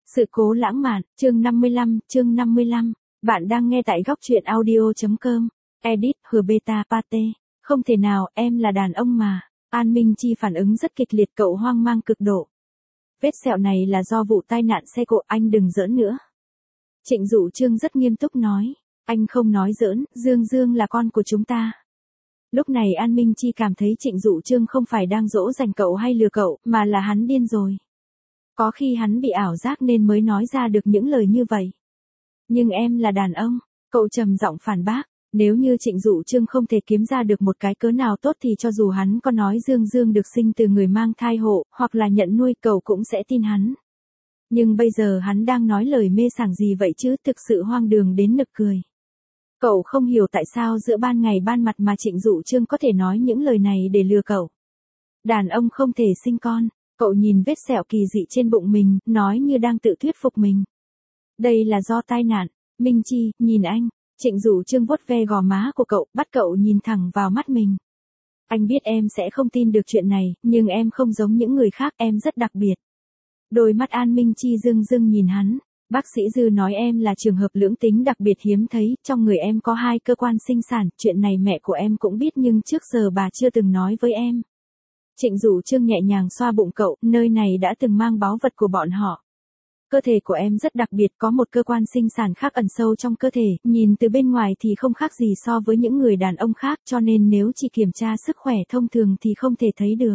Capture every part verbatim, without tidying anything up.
Sự cố lãng mạn, chương năm mươi lăm, chương năm mươi lăm. Bạn đang nghe tại góc truyện audio.com. Edit, hờ beta pate. Không thể nào, em là đàn ông mà. An Minh Chi phản ứng rất kịch liệt, cậu hoang mang cực độ. Vết sẹo này là do vụ tai nạn xe cộ, anh đừng giỡn nữa. Trịnh Dụ Trương rất nghiêm túc nói. Anh không nói giỡn, Dương Dương là con của chúng ta. Lúc này An Minh Chi cảm thấy Trịnh Dụ Trương không phải đang dỗ dành cậu hay lừa cậu, mà là hắn điên rồi. Có khi hắn bị ảo giác nên mới nói ra được những lời như vậy. Nhưng em là đàn ông, cậu trầm giọng phản bác. Nếu như Trịnh Dụ Trương không thể kiếm ra được một cái cớ nào tốt thì cho dù hắn có nói Dương Dương được sinh từ người mang thai hộ, hoặc là nhận nuôi, cậu cũng sẽ tin hắn. Nhưng bây giờ hắn đang nói lời mê sảng gì vậy chứ, thực sự hoang đường đến nực cười. Cậu không hiểu tại sao giữa ban ngày ban mặt mà Trịnh Dụ Trương có thể nói những lời này để lừa cậu. Đàn ông không thể sinh con. Cậu nhìn vết sẹo kỳ dị trên bụng mình, nói như đang tự thuyết phục mình. Đây là do tai nạn. Minh Chi, nhìn anh. Trịnh Dụ Trương vuốt ve gò má của cậu, bắt cậu nhìn thẳng vào mắt mình. Anh biết em sẽ không tin được chuyện này, nhưng em không giống những người khác, em rất đặc biệt. Đôi mắt An Minh Chi rưng rưng nhìn hắn. Bác sĩ Dư nói em là trường hợp lưỡng tính đặc biệt hiếm thấy, trong người em có hai cơ quan sinh sản, chuyện này mẹ của em cũng biết nhưng trước giờ bà chưa từng nói với em. Trịnh Dụ Trương nhẹ nhàng xoa bụng cậu, nơi này đã từng mang báu vật của bọn họ. Cơ thể của em rất đặc biệt, có một cơ quan sinh sản khác ẩn sâu trong cơ thể, nhìn từ bên ngoài thì không khác gì so với những người đàn ông khác, cho nên nếu chỉ kiểm tra sức khỏe thông thường thì không thể thấy được.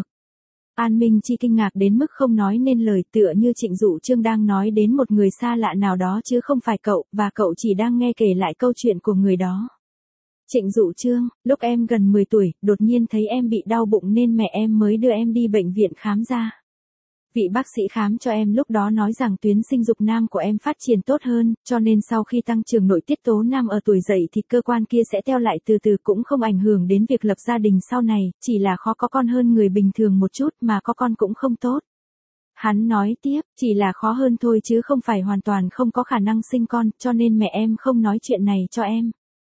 An Minh Chi kinh ngạc đến mức không nói nên lời, tựa như Trịnh Dụ Trương đang nói đến một người xa lạ nào đó chứ không phải cậu, và cậu chỉ đang nghe kể lại câu chuyện của người đó. Trịnh Dụ Trương, lúc em gần mười tuổi, đột nhiên thấy em bị đau bụng nên mẹ em mới đưa em đi bệnh viện khám ra. Vị bác sĩ khám cho em lúc đó nói rằng tuyến sinh dục nam của em phát triển tốt hơn, cho nên sau khi tăng trưởng nội tiết tố nam ở tuổi dậy thì cơ quan kia sẽ theo lại từ từ, cũng không ảnh hưởng đến việc lập gia đình sau này, chỉ là khó có con hơn người bình thường một chút, mà có con cũng không tốt. Hắn nói tiếp, chỉ là khó hơn thôi chứ không phải hoàn toàn không có khả năng sinh con, cho nên mẹ em không nói chuyện này cho em.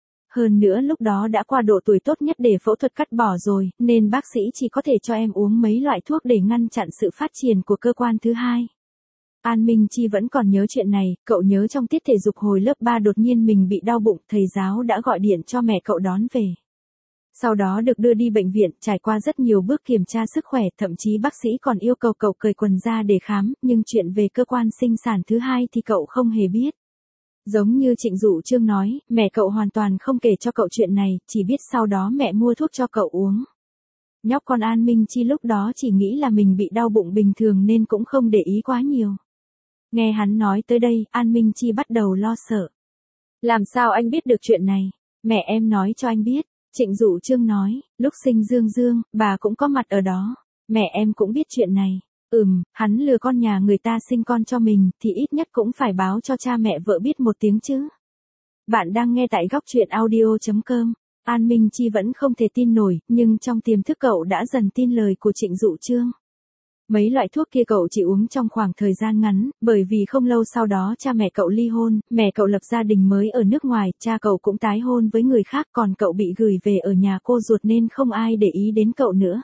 Hơn nữa lúc đó đã qua độ tuổi tốt nhất để phẫu thuật cắt bỏ rồi, nên bác sĩ chỉ có thể cho em uống mấy loại thuốc để ngăn chặn sự phát triển của cơ quan thứ hai. An Minh Chi vẫn còn nhớ chuyện này, cậu nhớ trong tiết thể dục hồi lớp ba đột nhiên mình bị đau bụng, thầy giáo đã gọi điện cho mẹ cậu đón về. Sau đó được đưa đi bệnh viện, trải qua rất nhiều bước kiểm tra sức khỏe, thậm chí bác sĩ còn yêu cầu cậu cởi quần ra để khám, nhưng chuyện về cơ quan sinh sản thứ hai thì cậu không hề biết. Giống như Trịnh Dụ Trương nói, mẹ cậu hoàn toàn không kể cho cậu chuyện này, chỉ biết sau đó mẹ mua thuốc cho cậu uống. Nhóc con An Minh Chi lúc đó chỉ nghĩ là mình bị đau bụng bình thường nên cũng không để ý quá nhiều. Nghe hắn nói tới đây, An Minh Chi bắt đầu lo sợ. Làm sao anh biết được chuyện này? Mẹ em nói cho anh biết. Trịnh Dụ Trương nói, lúc sinh Dương Dương, bà cũng có mặt ở đó. Mẹ em cũng biết chuyện này. Ừm, hắn lừa con nhà người ta sinh con cho mình, thì ít nhất cũng phải báo cho cha mẹ vợ biết một tiếng chứ. Bạn đang nghe tại góc truyện audio.com. An Minh Chi vẫn không thể tin nổi, nhưng trong tiềm thức cậu đã dần tin lời của Trịnh Dụ Trương. Mấy loại thuốc kia cậu chỉ uống trong khoảng thời gian ngắn, bởi vì không lâu sau đó cha mẹ cậu ly hôn, mẹ cậu lập gia đình mới ở nước ngoài, cha cậu cũng tái hôn với người khác, còn cậu bị gửi về ở nhà cô ruột nên không ai để ý đến cậu nữa.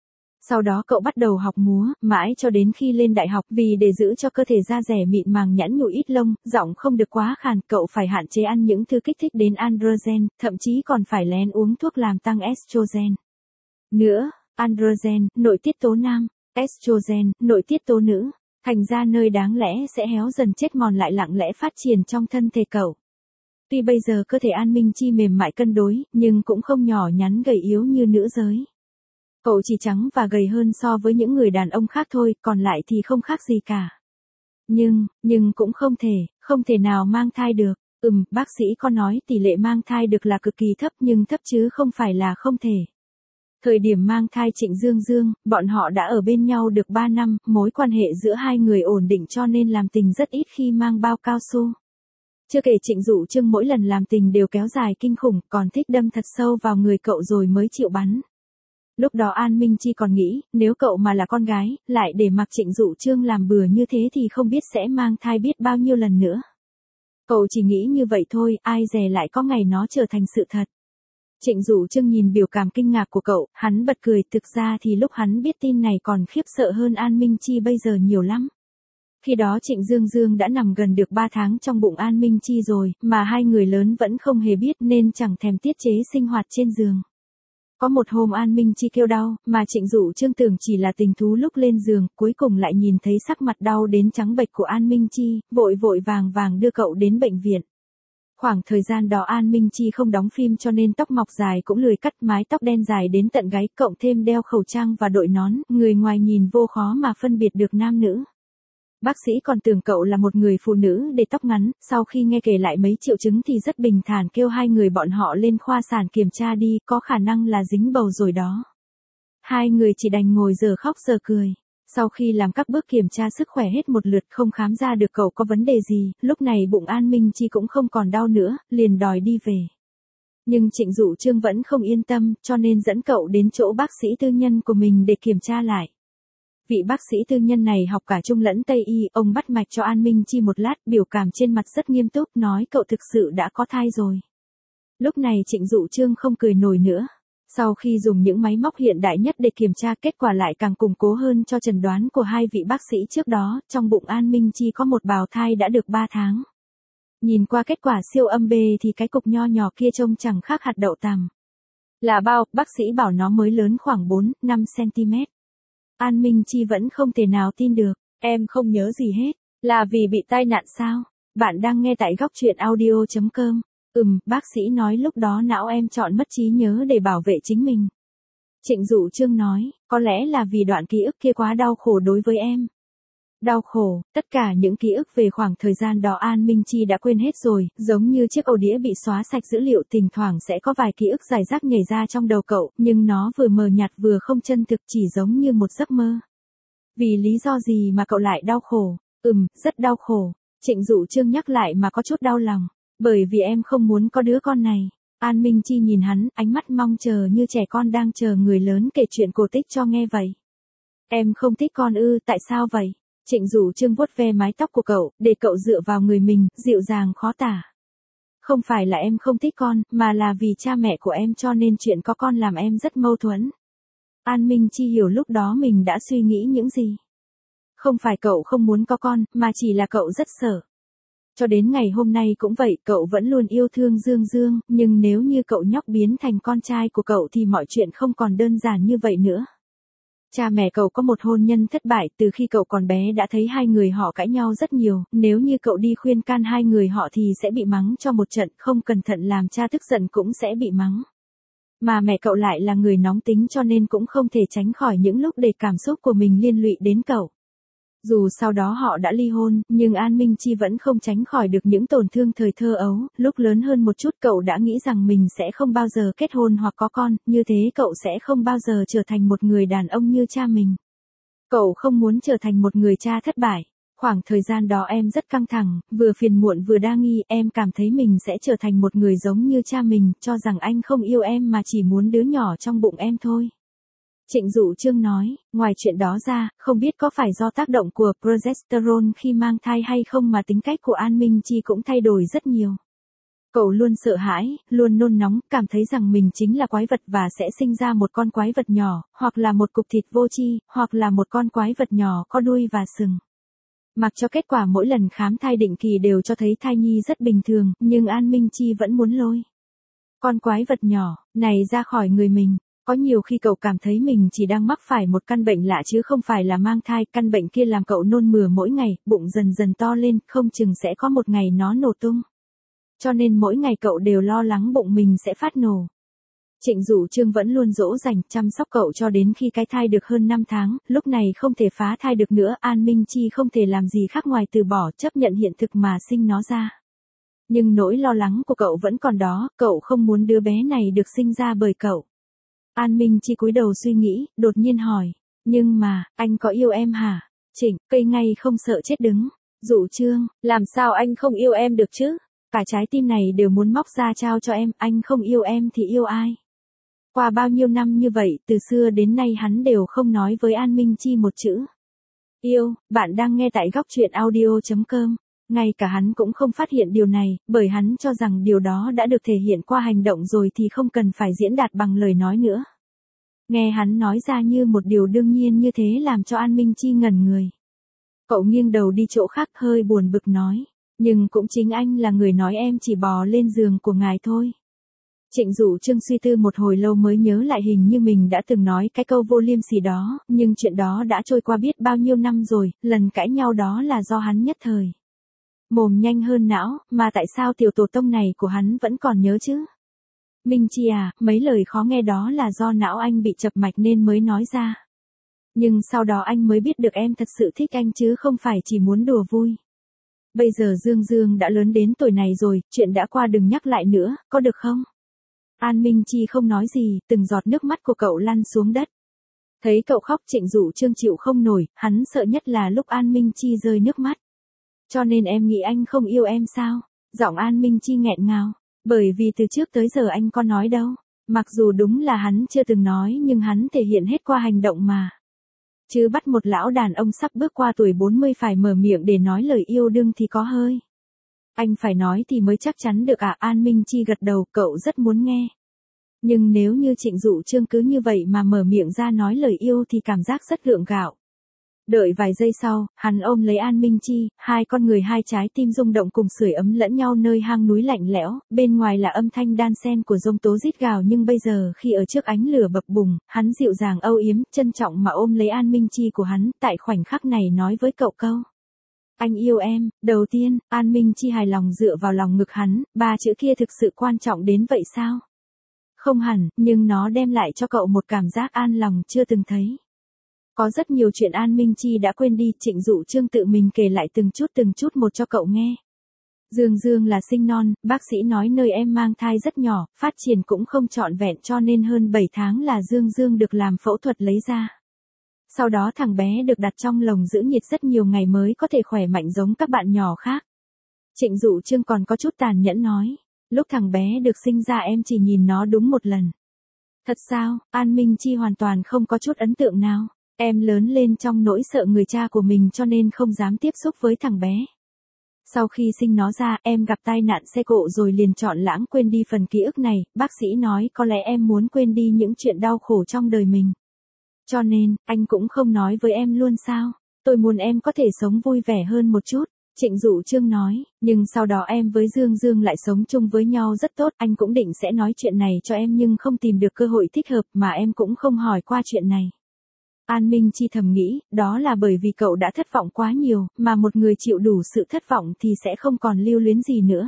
Sau đó cậu bắt đầu học múa, mãi cho đến khi lên đại học, vì để giữ cho cơ thể da dẻ mịn màng nhẵn nhụi ít lông, giọng không được quá khàn, cậu phải hạn chế ăn những thứ kích thích đến androgen, thậm chí còn phải lén uống thuốc làm tăng estrogen. Nữa, androgen, nội tiết tố nam, estrogen, nội tiết tố nữ, thành ra nơi đáng lẽ sẽ héo dần chết mòn lại lặng lẽ phát triển trong thân thể cậu. Tuy bây giờ cơ thể An Minh Chi mềm mại cân đối, nhưng cũng không nhỏ nhắn gầy yếu như nữ giới. Cậu chỉ trắng và gầy hơn so với những người đàn ông khác thôi, còn lại thì không khác gì cả. Nhưng, nhưng cũng không thể, không thể nào mang thai được. Ừm, bác sĩ có nói tỷ lệ mang thai được là cực kỳ thấp nhưng thấp chứ không phải là không thể. Thời điểm mang thai Trịnh Dương Dương, bọn họ đã ở bên nhau được ba năm, mối quan hệ giữa hai người ổn định cho nên làm tình rất ít khi mang bao cao su. Chưa kể Trịnh Dụ Trương mỗi lần làm tình đều kéo dài kinh khủng, còn thích đâm thật sâu vào người cậu rồi mới chịu bắn. Lúc đó An Minh Chi còn nghĩ, nếu cậu mà là con gái, lại để mặc Trịnh Dụ Trương làm bừa như thế thì không biết sẽ mang thai biết bao nhiêu lần nữa. Cậu chỉ nghĩ như vậy thôi, ai dè lại có ngày nó trở thành sự thật. Trịnh Dụ Trương nhìn biểu cảm kinh ngạc của cậu, hắn bật cười, thực ra thì lúc hắn biết tin này còn khiếp sợ hơn An Minh Chi bây giờ nhiều lắm. Khi đó Trịnh Dương Dương đã nằm gần được ba tháng trong bụng An Minh Chi rồi, mà hai người lớn vẫn không hề biết nên chẳng thèm tiết chế sinh hoạt trên giường. Có một hôm An Minh Chi kêu đau, mà Trịnh Dụ Chương tưởng chỉ là tình thú lúc lên giường, cuối cùng lại nhìn thấy sắc mặt đau đến trắng bệch của An Minh Chi, vội vội vàng vàng đưa cậu đến bệnh viện. Khoảng thời gian đó An Minh Chi không đóng phim cho nên tóc mọc dài cũng lười cắt, mái tóc đen dài đến tận gáy, cộng thêm đeo khẩu trang và đội nón, người ngoài nhìn vô khó mà phân biệt được nam nữ. Bác sĩ còn tưởng cậu là một người phụ nữ để tóc ngắn, sau khi nghe kể lại mấy triệu chứng thì rất bình thản kêu hai người bọn họ lên khoa sản kiểm tra đi, có khả năng là dính bầu rồi đó. Hai người chỉ đành ngồi giờ khóc giờ cười. Sau khi làm các bước kiểm tra sức khỏe hết một lượt không khám ra được cậu có vấn đề gì, lúc này bụng An Minh Chi cũng không còn đau nữa, liền đòi đi về. Nhưng Trịnh Dụ Chương vẫn không yên tâm, cho nên dẫn cậu đến chỗ bác sĩ tư nhân của mình để kiểm tra lại. Vị bác sĩ tư nhân này học cả Trung lẫn Tây y, ông bắt mạch cho An Minh Chi một lát, biểu cảm trên mặt rất nghiêm túc, nói cậu thực sự đã có thai rồi. Lúc này Trịnh Dụ Chương không cười nổi nữa. Sau khi dùng những máy móc hiện đại nhất để kiểm tra, kết quả lại càng củng cố hơn cho chẩn đoán của hai vị bác sĩ trước đó, trong bụng An Minh Chi có một bào thai đã được ba tháng. Nhìn qua kết quả siêu âm B thì cái cục nho nhỏ kia trông chẳng khác hạt đậu tằm. Là bao, bác sĩ bảo nó mới lớn khoảng bốn đến năm xăng-ti-mét. An Minh Chi vẫn không thể nào tin được, em không nhớ gì hết, là vì bị tai nạn sao? Bạn đang nghe tại góc truyện audio chấm com. Ừm, bác sĩ nói lúc đó não em chọn mất trí nhớ để bảo vệ chính mình. Trịnh Dụ Chương nói, có lẽ là vì đoạn ký ức kia quá đau khổ đối với em. Đau khổ, tất cả những ký ức về khoảng thời gian đó An Minh Chi đã quên hết rồi, giống như chiếc ổ đĩa bị xóa sạch dữ liệu, thỉnh thoảng sẽ có vài ký ức rải rác nhảy ra trong đầu cậu, nhưng nó vừa mờ nhạt vừa không chân thực, chỉ giống như một giấc mơ. Vì lý do gì mà cậu lại đau khổ? Ừm, rất đau khổ. Trịnh Dụ Chương nhắc lại mà có chút đau lòng. Bởi vì em không muốn có đứa con này. An Minh Chi nhìn hắn, ánh mắt mong chờ như trẻ con đang chờ người lớn kể chuyện cổ tích cho nghe vậy. Em không thích con ư, tại sao vậy? Trịnh Dụ Chương vuốt ve mái tóc của cậu, để cậu dựa vào người mình, dịu dàng khó tả. Không phải là em không thích con, mà là vì cha mẹ của em cho nên chuyện có con làm em rất mâu thuẫn. An Minh Chi hiểu lúc đó mình đã suy nghĩ những gì. Không phải cậu không muốn có con, mà chỉ là cậu rất sợ. Cho đến ngày hôm nay cũng vậy, cậu vẫn luôn yêu thương Dương Dương, nhưng nếu như cậu nhóc biến thành con trai của cậu thì mọi chuyện không còn đơn giản như vậy nữa. Cha mẹ cậu có một hôn nhân thất bại, từ khi cậu còn bé đã thấy hai người họ cãi nhau rất nhiều, nếu như cậu đi khuyên can hai người họ thì sẽ bị mắng cho một trận, không cẩn thận làm cha tức giận cũng sẽ bị mắng. Mà mẹ cậu lại là người nóng tính cho nên cũng không thể tránh khỏi những lúc để cảm xúc của mình liên lụy đến cậu. Dù sau đó họ đã ly hôn, nhưng An Minh Chi vẫn không tránh khỏi được những tổn thương thời thơ ấu, lúc lớn hơn một chút cậu đã nghĩ rằng mình sẽ không bao giờ kết hôn hoặc có con, như thế cậu sẽ không bao giờ trở thành một người đàn ông như cha mình. Cậu không muốn trở thành một người cha thất bại. Khoảng thời gian đó em rất căng thẳng, vừa phiền muộn vừa đa nghi, em cảm thấy mình sẽ trở thành một người giống như cha mình, cho rằng anh không yêu em mà chỉ muốn đứa nhỏ trong bụng em thôi. Trịnh Dụ Chương nói, ngoài chuyện đó ra, không biết có phải do tác động của progesterone khi mang thai hay không mà tính cách của An Minh Chi cũng thay đổi rất nhiều. Cậu luôn sợ hãi, luôn nôn nóng, cảm thấy rằng mình chính là quái vật và sẽ sinh ra một con quái vật nhỏ, hoặc là một cục thịt vô tri, hoặc là một con quái vật nhỏ có đuôi và sừng. Mặc cho kết quả mỗi lần khám thai định kỳ đều cho thấy thai nhi rất bình thường, nhưng An Minh Chi vẫn muốn lôi con quái vật nhỏ này ra khỏi người mình. Có nhiều khi cậu cảm thấy mình chỉ đang mắc phải một căn bệnh lạ chứ không phải là mang thai, căn bệnh kia làm cậu nôn mửa mỗi ngày, bụng dần dần to lên, không chừng sẽ có một ngày nó nổ tung. Cho nên mỗi ngày cậu đều lo lắng bụng mình sẽ phát nổ. Trịnh Dụ Chương vẫn luôn dỗ dành, chăm sóc cậu cho đến khi cái thai được hơn năm tháng, lúc này không thể phá thai được nữa, An Minh Chi không thể làm gì khác ngoài từ bỏ, chấp nhận hiện thực mà sinh nó ra. Nhưng nỗi lo lắng của cậu vẫn còn đó, cậu không muốn đứa bé này được sinh ra bởi cậu. An Minh Chi cúi đầu suy nghĩ, đột nhiên hỏi, nhưng mà, anh có yêu em hả? Trịnh, cây ngay không sợ chết đứng. Dụ Chương, làm sao anh không yêu em được chứ? Cả trái tim này đều muốn móc ra trao cho em, anh không yêu em thì yêu ai? Qua bao nhiêu năm như vậy, từ xưa đến nay hắn đều không nói với An Minh Chi một chữ yêu. Bạn đang nghe tại góc truyện audio chấm com. Ngay cả hắn cũng không phát hiện điều này, bởi hắn cho rằng điều đó đã được thể hiện qua hành động rồi thì không cần phải diễn đạt bằng lời nói nữa. Nghe hắn nói ra như một điều đương nhiên như thế làm cho An Minh Chi ngẩn người. Cậu nghiêng đầu đi chỗ khác hơi buồn bực nói. Nhưng cũng chính anh là người nói em chỉ bò lên giường của ngài thôi. Trịnh Dụ Trương suy tư một hồi lâu mới nhớ lại hình như mình đã từng nói cái câu vô liêm sỉ đó, nhưng chuyện đó đã trôi qua biết bao nhiêu năm rồi, lần cãi nhau đó là do hắn nhất thời. Mồm nhanh hơn não, mà tại sao tiểu tổ tông này của hắn vẫn còn nhớ chứ? Minh Chi à, mấy lời khó nghe đó là do não anh bị chập mạch nên mới nói ra. Nhưng sau đó anh mới biết được em thật sự thích anh chứ không phải chỉ muốn đùa vui. Bây giờ Dương Dương đã lớn đến tuổi này rồi, chuyện đã qua đừng nhắc lại nữa, có được không? An Minh Chi không nói gì, từng giọt nước mắt của cậu lăn xuống đất. Thấy cậu khóc Trịnh Dụ Trương chịu không nổi, hắn sợ nhất là lúc An Minh Chi rơi nước mắt. Cho nên em nghĩ anh không yêu em sao? Giọng An Minh Chi nghẹn ngào. Bởi vì từ trước tới giờ anh có nói đâu. Mặc dù đúng là hắn chưa từng nói nhưng hắn thể hiện hết qua hành động mà. Chứ bắt một lão đàn ông sắp bước qua tuổi bốn mươi phải mở miệng để nói lời yêu đương thì có hơi. Anh phải nói thì mới chắc chắn được à? An Minh Chi gật đầu, cậu rất muốn nghe. Nhưng nếu như Trịnh Dụ Trương cứ như vậy mà mở miệng ra nói lời yêu thì cảm giác rất gượng gạo. Đợi vài giây sau, hắn ôm lấy An Minh Chi, hai con người hai trái tim rung động cùng sưởi ấm lẫn nhau nơi hang núi lạnh lẽo, bên ngoài là âm thanh đan sen của giông tố rít gào nhưng bây giờ khi ở trước ánh lửa bập bùng, hắn dịu dàng âu yếm, trân trọng mà ôm lấy An Minh Chi của hắn, tại khoảnh khắc này nói với cậu câu. Anh yêu em. Đầu tiên, An Minh Chi hài lòng dựa vào lòng ngực hắn, ba chữ kia thực sự quan trọng đến vậy sao? Không hẳn, nhưng nó đem lại cho cậu một cảm giác an lòng chưa từng thấy. Có rất nhiều chuyện An Minh Chi đã quên đi, Trịnh Dụ Trương tự mình kể lại từng chút từng chút một cho cậu nghe. Dương Dương là sinh non, bác sĩ nói nơi em mang thai rất nhỏ, phát triển cũng không trọn vẹn cho nên hơn bảy tháng là Dương Dương được làm phẫu thuật lấy ra. Sau đó thằng bé được đặt trong lồng giữ nhiệt rất nhiều ngày mới có thể khỏe mạnh giống các bạn nhỏ khác. Trịnh Dụ Trương còn có chút tàn nhẫn nói, lúc thằng bé được sinh ra em chỉ nhìn nó đúng một lần. Thật sao? An Minh Chi hoàn toàn không có chút ấn tượng nào. Em lớn lên trong nỗi sợ người cha của mình cho nên không dám tiếp xúc với thằng bé. Sau khi sinh nó ra, em gặp tai nạn xe cộ rồi liền chọn lãng quên đi phần ký ức này, bác sĩ nói có lẽ em muốn quên đi những chuyện đau khổ trong đời mình. Cho nên, anh cũng không nói với em luôn sao? Tôi muốn em có thể sống vui vẻ hơn một chút. Trịnh Dụ Trương nói, nhưng sau đó em với Dương Dương lại sống chung với nhau rất tốt, anh cũng định sẽ nói chuyện này cho em nhưng không tìm được cơ hội thích hợp mà em cũng không hỏi qua chuyện này. An Minh Chi thầm nghĩ, đó là bởi vì cậu đã thất vọng quá nhiều, mà một người chịu đủ sự thất vọng thì sẽ không còn lưu luyến gì nữa.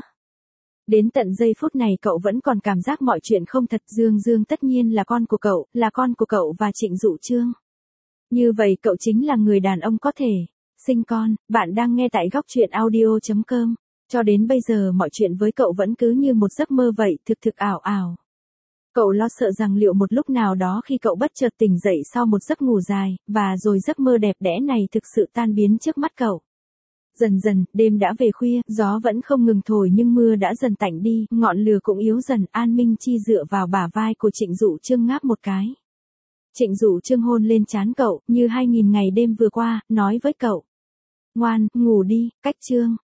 Đến tận giây phút này cậu vẫn còn cảm giác mọi chuyện không thật. Dương Dương tất nhiên là con của cậu, là con của cậu và Trịnh Dụ Trương. Như vậy cậu chính là người đàn ông có thể sinh con. Bạn đang nghe tại góc truyện audio chấm com. Cho đến bây giờ mọi chuyện với cậu vẫn cứ như một giấc mơ vậy, thực thực ảo ảo. Cậu lo sợ rằng liệu một lúc nào đó khi cậu bất chợt tỉnh dậy sau một giấc ngủ dài, và rồi giấc mơ đẹp đẽ này thực sự tan biến trước mắt cậu. Dần dần, đêm đã về khuya, gió vẫn không ngừng thổi nhưng mưa đã dần tạnh đi, ngọn lửa cũng yếu dần. An Minh Chi dựa vào bả vai của Trịnh Dụ Trương ngáp một cái. Trịnh Dụ Trương hôn lên trán cậu, như hai nghìn ngày đêm vừa qua, nói với cậu. Ngoan, ngủ đi, cách chương.